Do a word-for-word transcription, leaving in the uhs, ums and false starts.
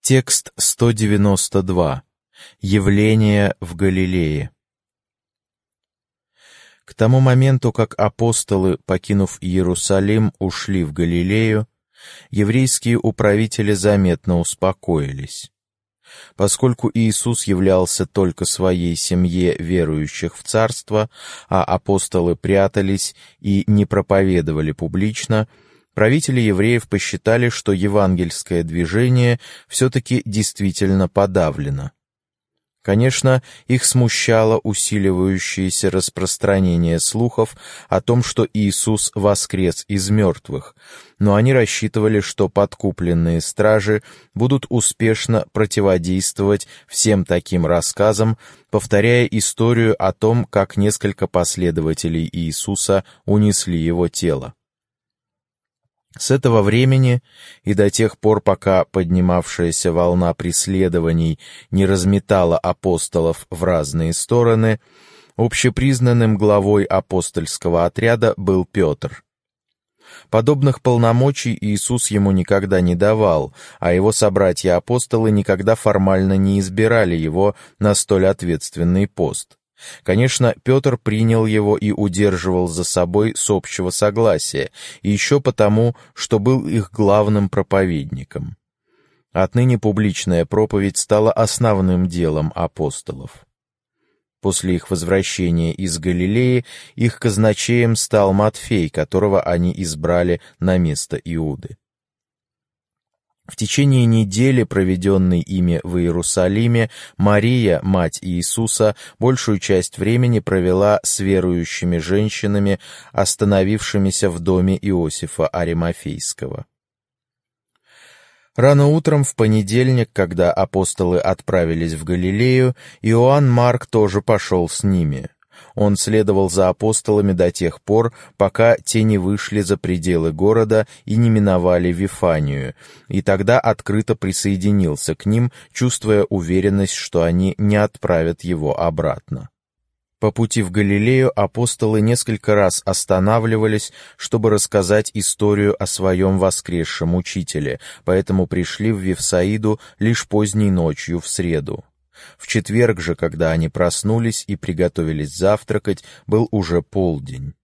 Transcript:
Текст сто девяносто два. Явление в Галилее. К тому моменту, как апостолы, покинув Иерусалим, ушли в Галилею, еврейские управители заметно успокоились. Поскольку Иисус являлся только своей семье верующих в Царство, а апостолы прятались и не проповедовали публично, правители евреев посчитали, что евангельское движение все-таки действительно подавлено. Конечно, их смущало усиливающееся распространение слухов о том, что Иисус воскрес из мертвых, но они рассчитывали, что подкупленные стражи будут успешно противодействовать всем таким рассказам, повторяя историю о том, как несколько последователей Иисуса унесли его тело. С этого времени и до тех пор, пока поднимавшаяся волна преследований не разметала апостолов в разные стороны, общепризнанным главой апостольского отряда был Петр. Подобных полномочий Иисус ему никогда не давал, а его собратья-апостолы никогда формально не избирали его на столь ответственный пост. Конечно, Петр принял его и удерживал за собой с общего согласия, и еще потому, что был их главным проповедником. Отныне публичная проповедь стала основным делом апостолов. После их возвращения из Галилеи их казначеем стал Матфей, которого они избрали на место Иуды. В течение недели, проведенной ими в Иерусалиме, Мария, мать Иисуса, большую часть времени провела с верующими женщинами, остановившимися в доме Иосифа Аримафейского. Рано утром в понедельник, когда апостолы отправились в Галилею, Иоанн Марк тоже пошел с ними. Он следовал за апостолами до тех пор, пока те не вышли за пределы города и не миновали Вифанию, и тогда открыто присоединился к ним, чувствуя уверенность, что они не отправят его обратно. По пути в Галилею апостолы несколько раз останавливались, чтобы рассказать историю о своем воскресшем учителе, поэтому пришли в Вифсаиду лишь поздней ночью в среду. В четверг же, когда они проснулись и приготовились завтракать, был уже полдень.